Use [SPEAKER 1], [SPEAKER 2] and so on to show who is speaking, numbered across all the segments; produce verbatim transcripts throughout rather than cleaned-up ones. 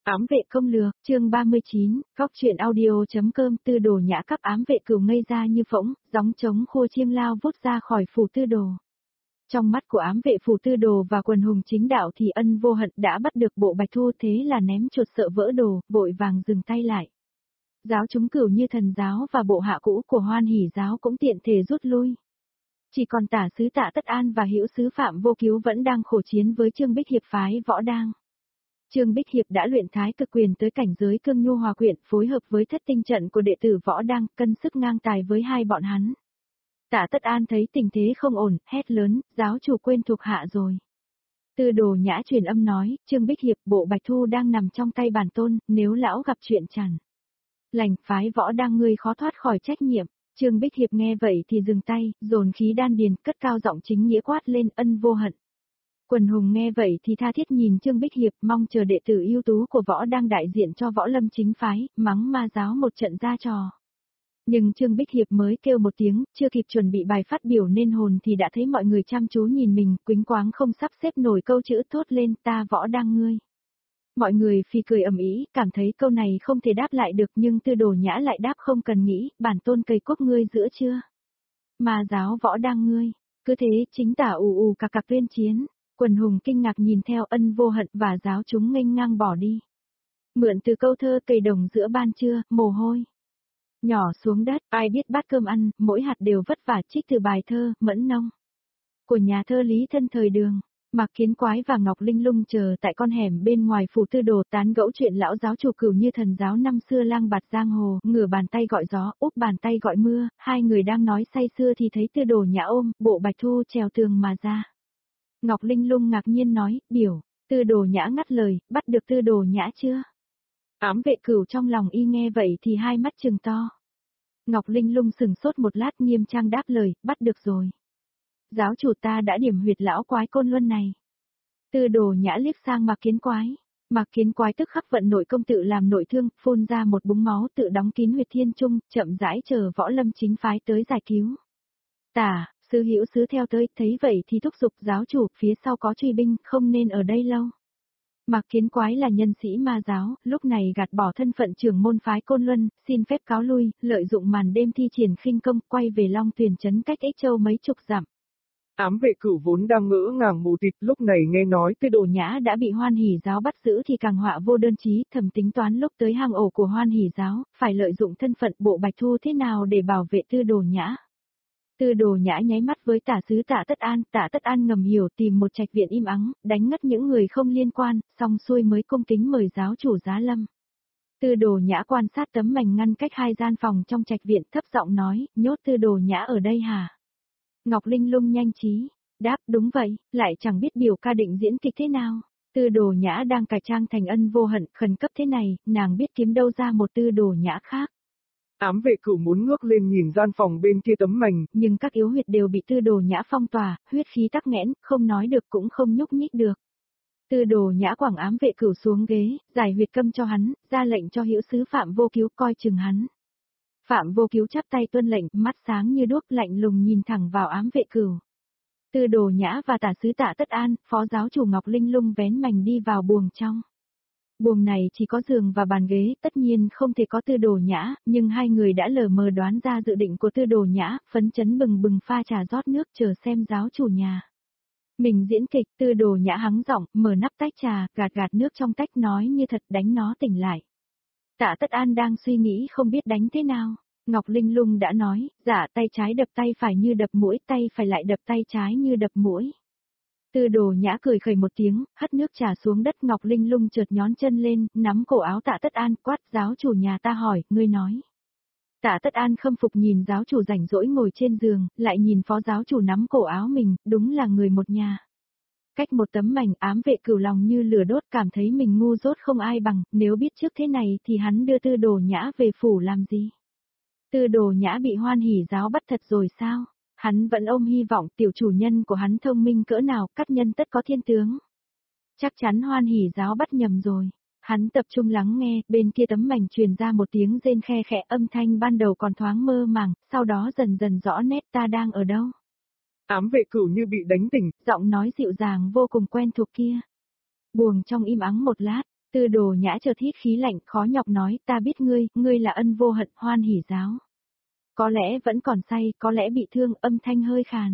[SPEAKER 1] Ám vệ công lược, chương ba mươi chín, góc truyện audio.com Tư Đồ Nhã cấp ám vệ cừu ngây ra như phỗng, gióng trống khô chiêng lao vút ra khỏi phủ Tư Đồ. Trong mắt của ám vệ phủ Tư Đồ và quần hùng chính đạo thì Ân Vô Hận đã bắt được bộ Bạch Thu, thế là ném chuột sợ vỡ đồ, vội vàng dừng tay lại. Giáo chúng Cửu Như Thần giáo và bộ hạ cũ của Hoan Hỷ giáo cũng tiện thể rút lui. Chỉ còn tả sứ Tạ Tất An và hữu sứ Phạm Vô Cứu vẫn đang khổ chiến với Trương Bích Hiệp phái Võ Đang. Trương Bích Hiệp đã luyện thái cực quyền tới cảnh giới cương nhu hòa quyện, phối hợp với thất tinh trận của đệ tử Võ Đang, cân sức ngang tài với hai bọn hắn. Tạ Tất An thấy tình thế không ổn, hét lớn, giáo chủ quên thuộc hạ rồi. Tư Đồ Nhã truyền âm nói, Trương Bích Hiệp, bộ Bạch Thu đang nằm trong tay bản tôn, nếu lão gặp chuyện chẳng lành, phái Võ Đang ngươi khó thoát khỏi trách nhiệm. Trương Bích Hiệp nghe vậy thì dừng tay, dồn khí đan điền, cất cao giọng chính nghĩa quát lên, Ân Vô Hận. Quần hùng nghe vậy thì tha thiết nhìn Trương Bích Hiệp, mong chờ đệ tử ưu tú của Võ Đang đại diện cho Võ Lâm chính phái, mắng ma giáo một trận ra trò. Nhưng Trương Bích Hiệp mới kêu một tiếng, chưa kịp chuẩn bị bài phát biểu nên hồn thì đã thấy mọi người chăm chú nhìn mình, quĩnh quáng không sắp xếp nổi câu chữ, thốt lên, ta Võ Đang ngươi. Mọi người phì cười ầm ĩ, cảm thấy câu này không thể đáp lại được, nhưng Tư Đồ Nhã lại đáp không cần nghĩ, bản tôn cầy quốc ngươi giữa chưa? Ma giáo Võ Đang ngươi. Cứ thế, chính tả ù ù cạc cạc liên chiến. Quần hùng kinh ngạc nhìn theo Ân Vô Hận và giáo chúng nghênh ngang bỏ đi. Mượn từ câu thơ cầy đồng giữa ban trưa, mồ hôi nhỏ xuống đất, ai biết bát cơm ăn, mỗi hạt đều vất vả, trích từ bài thơ, Mẫn Nông của nhà thơ Lý Thân thời Đường. Mạc Kiến Quái và Ngọc Linh Lung chờ tại con hẻm bên ngoài phủ Tư Đồ tán gẫu chuyện lão giáo chủ Cửu Như Thần giáo năm xưa lang bạt giang hồ, ngửa bàn tay gọi gió, úp bàn tay gọi mưa, hai người đang nói say sưa thì thấy Tư Đồ Nhã ôm bộ Bạch Thu trèo tường mà ra. Ngọc Linh Lung ngạc nhiên nói, biểu, Tư Đồ Nhã ngắt lời, bắt được Tư Đồ Nhã chưa? Ám vệ Cửu trong lòng y nghe vậy thì hai mắt trừng to. Ngọc Linh Lung sừng sốt một lát nghiêm trang đáp lời, bắt được rồi. Giáo chủ ta đã điểm huyệt lão quái Côn Luân này. Tư Đồ Nhã liếc sang Mạc Kiến Quái. Mạc Kiến Quái tức khắc vận nội công tự làm nội thương, phun ra một búng máu tự đóng kín huyệt thiên trung, chậm rãi chờ Võ Lâm chính phái tới giải cứu. Tả, sư hữu sứ theo tới, thấy vậy thì thúc giục giáo chủ, phía sau có truy binh, không nên ở đây lâu. Mạc Kiến Quái là nhân sĩ ma giáo, lúc này gạt bỏ thân phận trưởng môn phái Côn Luân, xin phép cáo lui, lợi dụng màn đêm thi triển khinh công, quay về Long Tuyền trấn cách Ích Châu mấy chục dặm.
[SPEAKER 2] Ám vệ Cửu vốn đang ngỡ ngàng mù tịt, lúc này nghe nói
[SPEAKER 1] Tư Đồ Nhã đã bị Hoan Hỷ giáo bắt giữ thì càng họa vô đơn chí, thầm tính toán lúc tới hang ổ của Hoan Hỷ giáo, phải lợi dụng thân phận bộ Bạch Thu thế nào để bảo vệ Tư Đồ Nhã. Tư Đồ Nhã nháy mắt với tả sứ Tạ Tất An, Tạ Tất An ngầm hiểu tìm một trạch viện im ắng, đánh ngất những người không liên quan, xong xuôi mới cung kính mời giáo chủ Giá Lâm. Tư Đồ Nhã quan sát tấm mảnh ngăn cách hai gian phòng trong trạch viện, thấp giọng nói, nhốt Tư Đồ Nhã ở đây hả? Ngọc Linh Lung nhanh trí đáp, đúng vậy, lại chẳng biết biểu ca định diễn kịch thế nào. Tư Đồ Nhã đang cải trang thành Ân Vô Hận, khẩn cấp thế này, nàng biết kiếm đâu ra một Tư Đồ Nhã khác.
[SPEAKER 2] Ám vệ Cửu muốn ngước lên nhìn gian phòng bên kia tấm mành,
[SPEAKER 1] nhưng các yếu huyệt đều bị Tư Đồ Nhã phong tỏa, huyết khí tắc nghẽn, không nói được cũng không nhúc nhích được. Tư Đồ Nhã quẳng ám vệ Cửu xuống ghế, giải huyệt câm cho hắn, ra lệnh cho hữu sứ Phạm Vô Cứu coi chừng hắn. Phạm Vô Cứu chắp tay tuân lệnh, mắt sáng như đuốc, lạnh lùng nhìn thẳng vào ám vệ Cửu. Tư Đồ Nhã và tả sứ Tạ Tất An, phó giáo chủ Ngọc Linh Lung vén mành đi vào buồng trong. Buồng này chỉ có giường và bàn ghế, tất nhiên không thể có Tư Đồ Nhã, nhưng hai người đã lờ mờ đoán ra dự định của Tư Đồ Nhã, phấn chấn bừng bừng pha trà rót nước chờ xem giáo chủ nhà mình diễn kịch. Tư Đồ Nhã hắng giọng, mở nắp tách trà, gạt gạt nước trong tách nói như thật, đánh nó tỉnh lại. Tạ Tất An đang suy nghĩ không biết đánh thế nào. Ngọc Linh Lung đã nói, dạ tay trái đập tay phải như đập mũi, tay phải lại đập tay trái như đập mũi. Tư Đồ Nhã cười khẩy một tiếng, hất nước trà xuống đất. Ngọc Linh Lung chợt nhón chân lên, nắm cổ áo Tạ Tất An, quát, giáo chủ nhà ta hỏi, ngươi nói. Tạ Tất An khâm phục nhìn giáo chủ rảnh rỗi ngồi trên giường, lại nhìn phó giáo chủ nắm cổ áo mình, đúng là người một nhà. Cách một tấm mảnh, ám vệ Cửu lòng như lửa đốt, cảm thấy mình ngu dốt không ai bằng, nếu biết trước thế này thì hắn đưa Tư Đồ Nhã về phủ làm gì. Tư Đồ Nhã bị Hoan Hỷ giáo bắt thật rồi sao? Hắn vẫn ôm hy vọng tiểu chủ nhân của hắn thông minh cỡ nào, cắt nhân tất có thiên tướng. Chắc chắn Hoan Hỷ giáo bắt nhầm rồi. Hắn tập trung lắng nghe, bên kia tấm mảnh truyền ra một tiếng rên khe khẽ, âm thanh ban đầu còn thoáng mơ màng, sau đó dần dần rõ nét, ta đang ở đâu?
[SPEAKER 2] Ám vệ Cửu như bị đánh tỉnh,
[SPEAKER 1] giọng nói dịu dàng vô cùng quen thuộc kia. Buồng trong im ắng một lát, Tư Đồ Nhã chợt hít khí lạnh, khó nhọc nói, ta biết ngươi, ngươi là Ân Vô Hận, Hoan Hỉ giáo. Có lẽ vẫn còn say, có lẽ bị thương, âm thanh hơi khàn.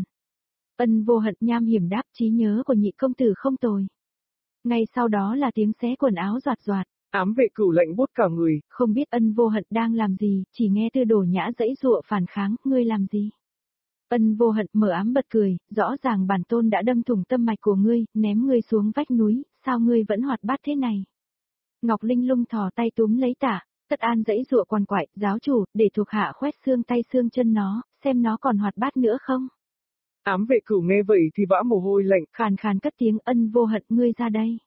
[SPEAKER 1] Ân Vô Hận nham hiểm đáp, trí nhớ của nhị công tử không tồi. Ngay sau đó là tiếng xé quần áo doạt doạt.
[SPEAKER 2] Ám vệ cửu lạnh buốt cả người.
[SPEAKER 1] Không biết Ân Vô Hận đang làm gì, chỉ nghe Tư Đồ Nhã giãy giụa phản kháng, ngươi làm gì? Ân Vô Hận mở ám bật cười, rõ ràng bản tôn đã đâm thủng tâm mạch của ngươi, ném ngươi xuống vách núi, sao ngươi vẫn hoạt bát thế này? Ngọc Linh Lung thò tay túm lấy Tạ Tất An giãy giụa quằn quại, giáo chủ, để thuộc hạ khoét xương tay xương chân nó, xem nó còn hoạt bát nữa không?
[SPEAKER 2] Ám vệ cửu nghe vậy thì vã mồ hôi lạnh,
[SPEAKER 1] khàn khàn cất tiếng, Ân Vô Hận, ngươi ra đây.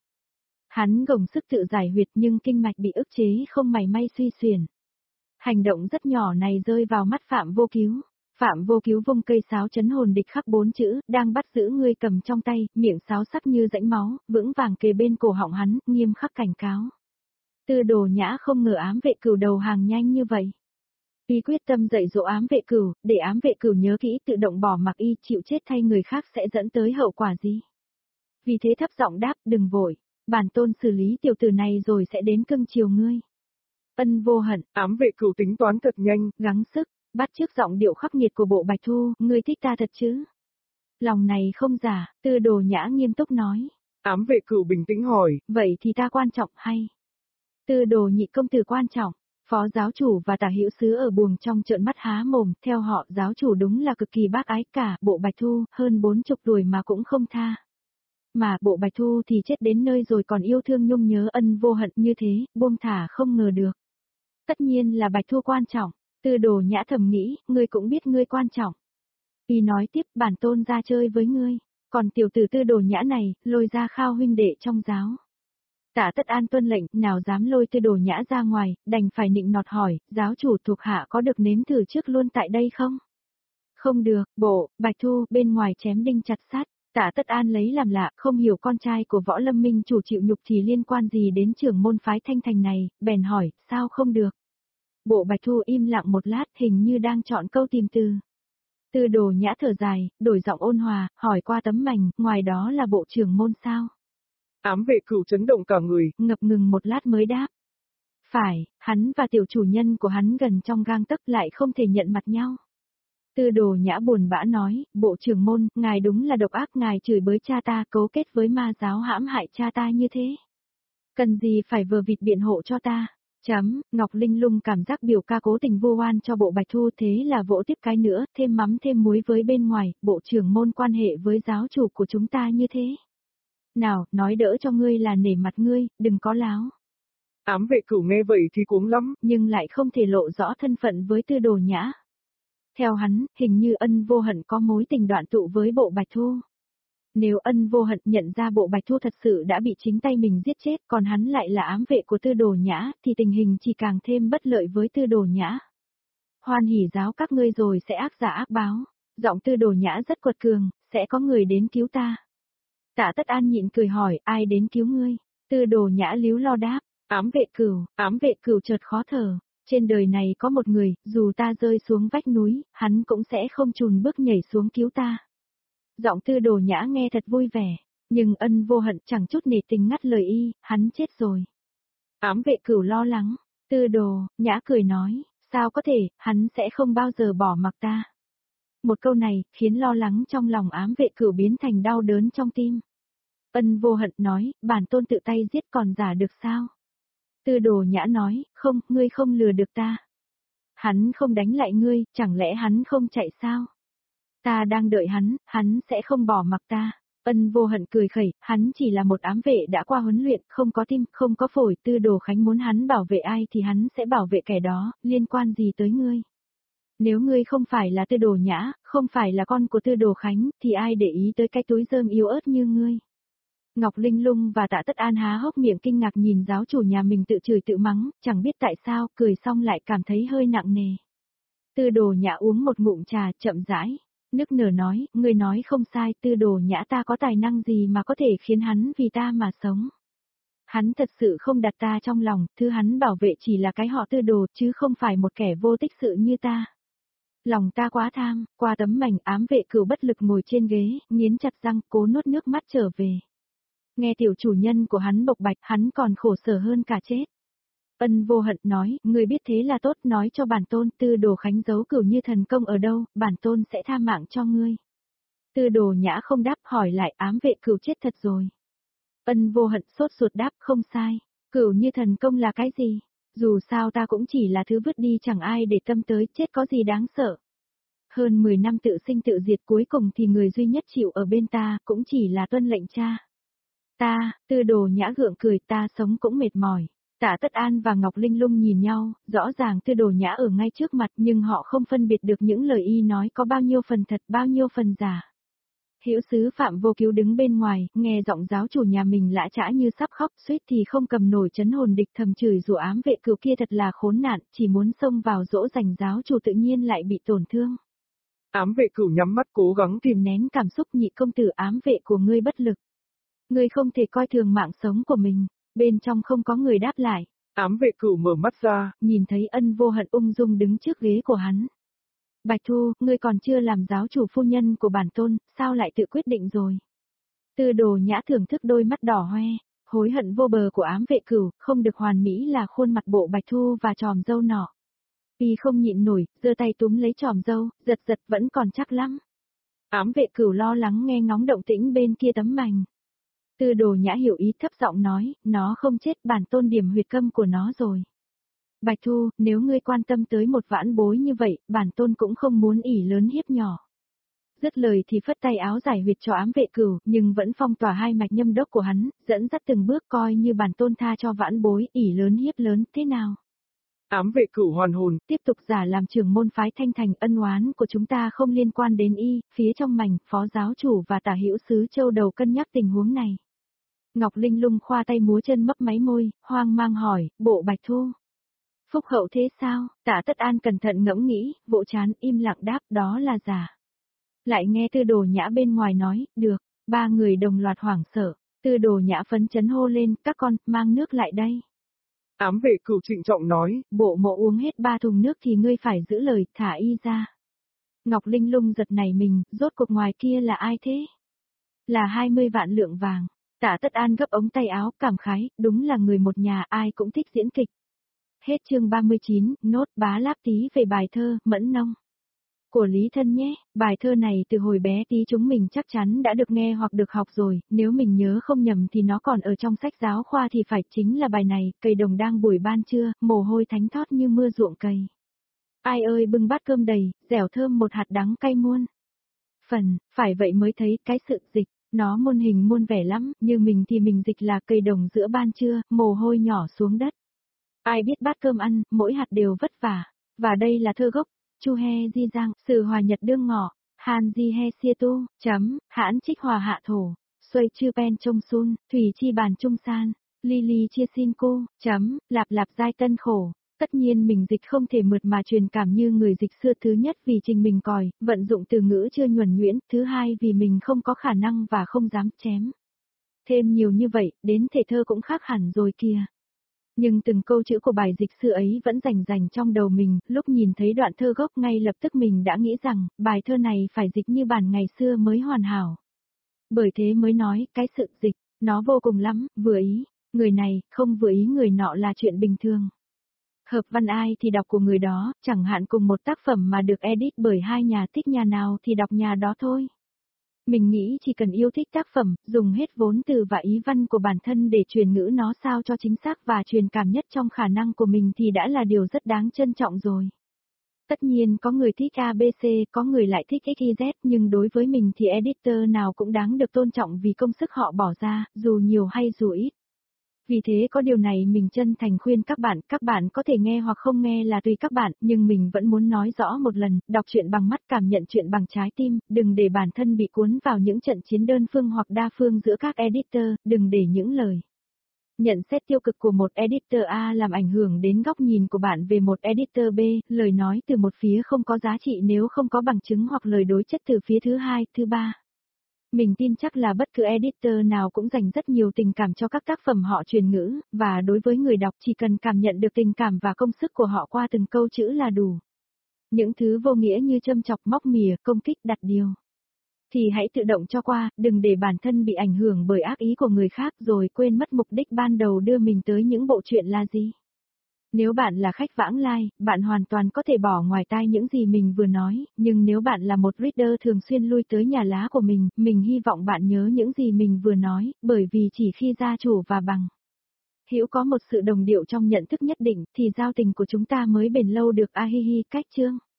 [SPEAKER 1] Hắn gồng sức tự giải huyệt nhưng kinh mạch bị ức chế không mảy may suy xuyển. Hành động rất nhỏ này rơi vào mắt Phạm Vô Cứu. Phạm Vô Cứu vung cây sáo chấn hồn địch khắc bốn chữ, đang bắt giữ ngươi cầm trong tay, miệng sáo sắc như rãnh máu, vững vàng kề bên cổ họng hắn, nghiêm khắc cảnh cáo. Tư Đồ Nhã không ngờ ám vệ cửu đầu hàng nhanh như vậy. Y quyết tâm dạy dỗ ám vệ cửu, để ám vệ cửu nhớ kỹ tự động bỏ mặc y chịu chết thay người khác sẽ dẫn tới hậu quả gì. Vì thế thấp giọng đáp, đừng vội, bản tôn xử lý tiểu tử này rồi sẽ đến cưng chiều ngươi. Ân Vô Hận,
[SPEAKER 2] ám vệ cửu tính toán thật nhanh,
[SPEAKER 1] gắng sức, bắt chước giọng điệu khắc nghiệt của Bộ Bạch Thu, ngươi thích ta thật chứ? Lòng này không giả, Tư Đồ Nhã nghiêm túc nói.
[SPEAKER 2] Ám vệ cửu bình tĩnh hỏi,
[SPEAKER 1] vậy thì ta quan trọng hay? Tư Đồ nhị công tử quan trọng. Phó giáo chủ và Tả Hữu sứ ở buồng trong trợn mắt há mồm, theo họ giáo chủ đúng là cực kỳ bác ái cả, Bộ Bạch Thu, hơn bốn chục tuổi mà cũng không tha. Mà Bộ Bạch Thu thì chết đến nơi rồi còn yêu thương nhung nhớ Ân Vô Hận như thế, buông thả không ngờ được. Tất nhiên là Bạch Thu quan trọng, Tư Đồ Nhã thầm nghĩ, ngươi cũng biết ngươi quan trọng. Y nói tiếp, bản tôn ra chơi với ngươi, còn tiểu tử Tư Đồ Nhã này, lôi ra khao huynh đệ trong giáo. Tạ Tất An tuân lệnh, nào dám lôi Tư Đồ Nhã ra ngoài, đành phải nịnh nọt hỏi, giáo chủ thuộc hạ có được nếm thử trước luôn tại đây không? Không được, Bộ, Bạch Thu, bên ngoài chém đinh chặt sắt. Tạ Tất An lấy làm lạ, không hiểu con trai của Võ Lâm Minh chủ chịu nhục thì liên quan gì đến trưởng môn phái Thanh Thành này, bèn hỏi, sao không được? Bộ Bạch Thu im lặng một lát, hình như đang chọn câu tìm từ. Tư Đồ Nhã thở dài, đổi giọng ôn hòa, hỏi qua tấm mảnh, ngoài đó là bộ trưởng môn sao?
[SPEAKER 2] Ám vệ cửu chấn động cả người,
[SPEAKER 1] ngập ngừng một lát mới đáp. Phải, hắn và tiểu chủ nhân của hắn gần trong gang tấc lại không thể nhận mặt nhau. Tư Đồ Nhã buồn bã nói, bộ trưởng môn, ngài đúng là độc ác, ngài chửi bới cha ta, cấu kết với ma giáo hãm hại cha ta như thế. Cần gì phải vờ vịt biện hộ cho ta? Chấm, Ngọc Linh Lung cảm giác biểu ca cố tình vu oan cho Bộ Bạch Thu, thế là vỗ tiếp cái nữa, thêm mắm thêm muối với bên ngoài, bộ trưởng môn quan hệ với giáo chủ của chúng ta như thế. Nào, nói đỡ cho ngươi là nể mặt ngươi, đừng có láo.
[SPEAKER 2] Ám vệ cửu nghe vậy thì cuống lắm,
[SPEAKER 1] nhưng lại không thể lộ rõ thân phận với Tư Đồ Nhã. Theo hắn, hình như Ân Vô Hận có mối tình đoạn tụ với Bộ Bạch Thu. Nếu Ân Vô Hận nhận ra Bộ Bạch Thu thật sự đã bị chính tay mình giết chết, còn hắn lại là ám vệ của Tư Đồ Nhã, thì tình hình chỉ càng thêm bất lợi với Tư Đồ Nhã. Hoan hỉ giáo các ngươi rồi sẽ ác giả ác báo. Giọng Tư Đồ Nhã rất quật cường, sẽ có người đến cứu ta. Tạ Tất An nhịn cười hỏi, ai đến cứu ngươi? Tư Đồ Nhã líu lo đáp, ám vệ cửu, ám vệ cửu chợt khó thở. Trên đời này có một người, dù ta rơi xuống vách núi, hắn cũng sẽ không chùn bước nhảy xuống cứu ta. Giọng Tư Đồ Nhã nghe thật vui vẻ, nhưng Ân Vô Hận chẳng chút nể tình ngắt lời y, hắn chết rồi. Ám vệ cửu lo lắng, Tư Đồ, Nhã cười nói, sao có thể, hắn sẽ không bao giờ bỏ mặc ta. Một câu này, khiến lo lắng trong lòng ám vệ cửu biến thành đau đớn trong tim. Ân Vô Hận nói, bản tôn tự tay giết còn giả được sao? Tư Đồ Nhã nói, không, ngươi không lừa được ta. Hắn không đánh lại ngươi, chẳng lẽ hắn không chạy sao? Ta đang đợi hắn, hắn sẽ không bỏ mặc ta. Ân Vô Hận cười khẩy, hắn chỉ là một ám vệ đã qua huấn luyện, không có tim, không có phổi, Tư Đồ Khánh muốn hắn bảo vệ ai thì hắn sẽ bảo vệ kẻ đó, liên quan gì tới ngươi? Nếu ngươi không phải là Tư Đồ Nhã, không phải là con của Tư Đồ Khánh, thì ai để ý tới cái túi rơm yếu ớt như ngươi? Ngọc Linh Lung và Tạ Tất An há hốc miệng kinh ngạc nhìn giáo chủ nhà mình tự chửi tự mắng, chẳng biết tại sao, cười xong lại cảm thấy hơi nặng nề. Tư Đồ Nhã uống một ngụm trà, chậm rãi, nức nở nói, ngươi nói không sai, Tư Đồ Nhã ta có tài năng gì mà có thể khiến hắn vì ta mà sống. Hắn thật sự không đặt ta trong lòng, thứ hắn bảo vệ chỉ là cái họ Tư Đồ, chứ không phải một kẻ vô tích sự như ta. Lòng ta quá tham, qua tấm mảnh ám vệ cửu bất lực ngồi trên ghế, nghiến chặt răng, cố nuốt nước mắt trở về. Nghe tiểu chủ nhân của hắn bộc bạch, hắn còn khổ sở hơn cả chết. Ân Vô Hận nói, ngươi biết thế là tốt, nói cho bản tôn Tư Đồ Khánh giấu Cửu Như thần công ở đâu, bản tôn sẽ tha mạng cho ngươi. Tư Đồ Nhã không đáp, hỏi lại, ám vệ Cửu chết thật rồi. Ân Vô Hận sốt ruột đáp, không sai. Cửu Như thần công là cái gì? Dù sao ta cũng chỉ là thứ vứt đi, chẳng ai để tâm tới, chết có gì đáng sợ. Hơn mười năm tự sinh tự diệt, cuối cùng thì người duy nhất chịu ở bên ta cũng chỉ là tuân lệnh cha. Ta, Tư Đồ Nhã gượng cười, ta sống cũng mệt mỏi. Tạ Tất An và Ngọc Linh Lung nhìn nhau, rõ ràng Tư Đồ Nhã ở ngay trước mặt nhưng họ không phân biệt được những lời y nói có bao nhiêu phần thật bao nhiêu phần giả. Hữu sứ Phạm Vô Cứu đứng bên ngoài, nghe giọng giáo chủ nhà mình lã chã như sắp khóc, suýt thì không cầm nổi chấn hồn địch, thầm chửi rủa ám vệ Cửu kia thật là khốn nạn, chỉ muốn xông vào dỗ dành giáo chủ tự nhiên lại bị tổn thương.
[SPEAKER 2] Ám vệ Cửu nhắm mắt cố gắng
[SPEAKER 1] kìm nén cảm xúc, nhị công tử, ám vệ của ngươi bất lực. Ngươi không thể coi thường mạng sống của mình. Bên trong không có người đáp lại.
[SPEAKER 2] Ám vệ Cửu mở mắt ra,
[SPEAKER 1] nhìn thấy Ân Vô Hận ung dung đứng trước ghế của hắn. Bạch Thu, ngươi còn chưa làm giáo chủ phu nhân của bản tôn, sao lại tự quyết định rồi? Tư Đồ Nhã thưởng thức đôi mắt đỏ hoe, hối hận vô bờ của ám vệ Cửu, không được hoàn mỹ là khuôn mặt bộ Bạch Thu và tròm dâu nọ. Vì không nhịn nổi, giơ tay túm lấy tròm dâu, giật giật vẫn còn chắc lắm. Ám vệ Cửu lo lắng nghe ngóng động tĩnh bên kia tấm mành. Tư Đồ Nhã hiểu ý, thấp giọng nói, nó không chết, bản tôn điểm huyệt câm của nó rồi. Bạch Thu, nếu ngươi quan tâm tới một vãn bối như vậy, bản tôn cũng không muốn ỷ lớn hiếp nhỏ. Dứt lời thì phất tay áo giải huyệt cho ám vệ Cửu, nhưng vẫn phong tỏa hai mạch nhâm đốc của hắn, dẫn dắt từng bước coi như bản tôn tha cho vãn bối, ỷ lớn hiếp lớn, thế nào?
[SPEAKER 2] Ám vệ Cửu hoàn hồn,
[SPEAKER 1] tiếp tục giả làm trưởng môn phái Thanh Thành, ân oán của chúng ta không liên quan đến y, phía trong mảnh, phó giáo chủ và tả hữu sứ Châu Đầu cân nhắc tình huống này. Ngọc Linh Lung khoa tay múa chân mấp máy môi, hoang mang hỏi, bộ Bạch Thu. Phúc hậu thế sao? Tạ Tất An cẩn thận ngẫm nghĩ, vỗ chán im lặng đáp, đó là giả. Lại nghe Tư Đồ Nhã bên ngoài nói, được, ba người đồng loạt hoảng sợ. Tư Đồ Nhã phấn chấn hô lên, các con, mang nước lại đây.
[SPEAKER 2] Ám vệ Cửu trịnh trọng nói,
[SPEAKER 1] bộ mộ uống hết ba thùng nước thì ngươi phải giữ lời, thả y ra. Ngọc Linh Lung giật nảy mình, rốt cuộc ngoài kia là ai thế? Là hai mươi vạn lượng vàng. Tạ Tất An gấp ống tay áo, cảm khái, đúng là người một nhà, ai cũng thích diễn kịch. Hết chương ba mươi chín, nốt bá láp tí về bài thơ, Mẫn Nông. Của Lý Thân nhé, bài thơ này từ hồi bé tí chúng mình chắc chắn đã được nghe hoặc được học rồi, nếu mình nhớ không nhầm thì nó còn ở trong sách giáo khoa thì phải, chính là bài này, cây đồng đang buổi ban trưa, mồ hôi thánh thót như mưa ruộng cây. Ai ơi bưng bát cơm đầy, dẻo thơm một hạt đắng cay muôn. Phần, phải vậy mới thấy cái sự dịch. Nó muôn hình muôn vẻ lắm, như mình thì mình dịch là cây đồng giữa ban trưa, mồ hôi nhỏ xuống đất. Ai biết bát cơm ăn, mỗi hạt đều vất vả. Và đây là thơ gốc, Chu He Di Giang, Sử Hòa Nhật Đương Ngọ, Hàn Di He Xia Tu, chấm, hãn trích hòa hạ thổ, xuôi chư pen trông sun, thủy chi bàn trung san, ly ly chia xin cô, chấm, lạp lạp giai tân khổ. Tất nhiên mình dịch không thể mượt mà truyền cảm như người dịch xưa, thứ nhất vì trình mình còi, vận dụng từ ngữ chưa nhuần nhuyễn, thứ hai vì mình không có khả năng và không dám chém. Thêm nhiều như vậy, đến thể thơ cũng khác hẳn rồi kìa. Nhưng từng câu chữ của bài dịch xưa ấy vẫn rành rành trong đầu mình, lúc nhìn thấy đoạn thơ gốc ngay lập tức mình đã nghĩ rằng, bài thơ này phải dịch như bản ngày xưa mới hoàn hảo. Bởi thế mới nói, cái sự dịch, nó vô cùng lắm, vừa ý, người này, không vừa ý người nọ là chuyện bình thường. Hợp văn ai thì đọc của người đó, chẳng hạn cùng một tác phẩm mà được edit bởi hai nhà, thích nhà nào thì đọc nhà đó thôi. Mình nghĩ chỉ cần yêu thích tác phẩm, dùng hết vốn từ và ý văn của bản thân để truyền ngữ nó sao cho chính xác và truyền cảm nhất trong khả năng của mình thì đã là điều rất đáng trân trọng rồi. Tất nhiên có người thích a bê xê, có người lại thích ích y dét, nhưng đối với mình thì editor nào cũng đáng được tôn trọng vì công sức họ bỏ ra, dù nhiều hay dù ít. Vì thế có điều này mình chân thành khuyên các bạn, các bạn có thể nghe hoặc không nghe là tùy các bạn, nhưng mình vẫn muốn nói rõ một lần, đọc truyện bằng mắt, cảm nhận truyện bằng trái tim, đừng để bản thân bị cuốn vào những trận chiến đơn phương hoặc đa phương giữa các editor, đừng để những lời nhận xét tiêu cực của một editor A làm ảnh hưởng đến góc nhìn của bạn về một editor B, lời nói từ một phía không có giá trị nếu không có bằng chứng hoặc lời đối chất từ phía thứ hai, thứ ba. Mình tin chắc là bất cứ editor nào cũng dành rất nhiều tình cảm cho các tác phẩm họ truyền ngữ, và đối với người đọc chỉ cần cảm nhận được tình cảm và công sức của họ qua từng câu chữ là đủ. Những thứ vô nghĩa như châm chọc, móc mỉa, công kích, đặt điều thì hãy tự động cho qua, đừng để bản thân bị ảnh hưởng bởi ác ý của người khác rồi quên mất mục đích ban đầu đưa mình tới những bộ truyện là gì. Nếu bạn là khách vãng lai, bạn hoàn toàn có thể bỏ ngoài tai những gì mình vừa nói, nhưng nếu bạn là một reader thường xuyên lui tới nhà lá của mình, mình hy vọng bạn nhớ những gì mình vừa nói, bởi vì chỉ khi gia chủ và bằng hữu có một sự đồng điệu trong nhận thức nhất định, thì giao tình của chúng ta mới bền lâu được. A hi hi, cách chương.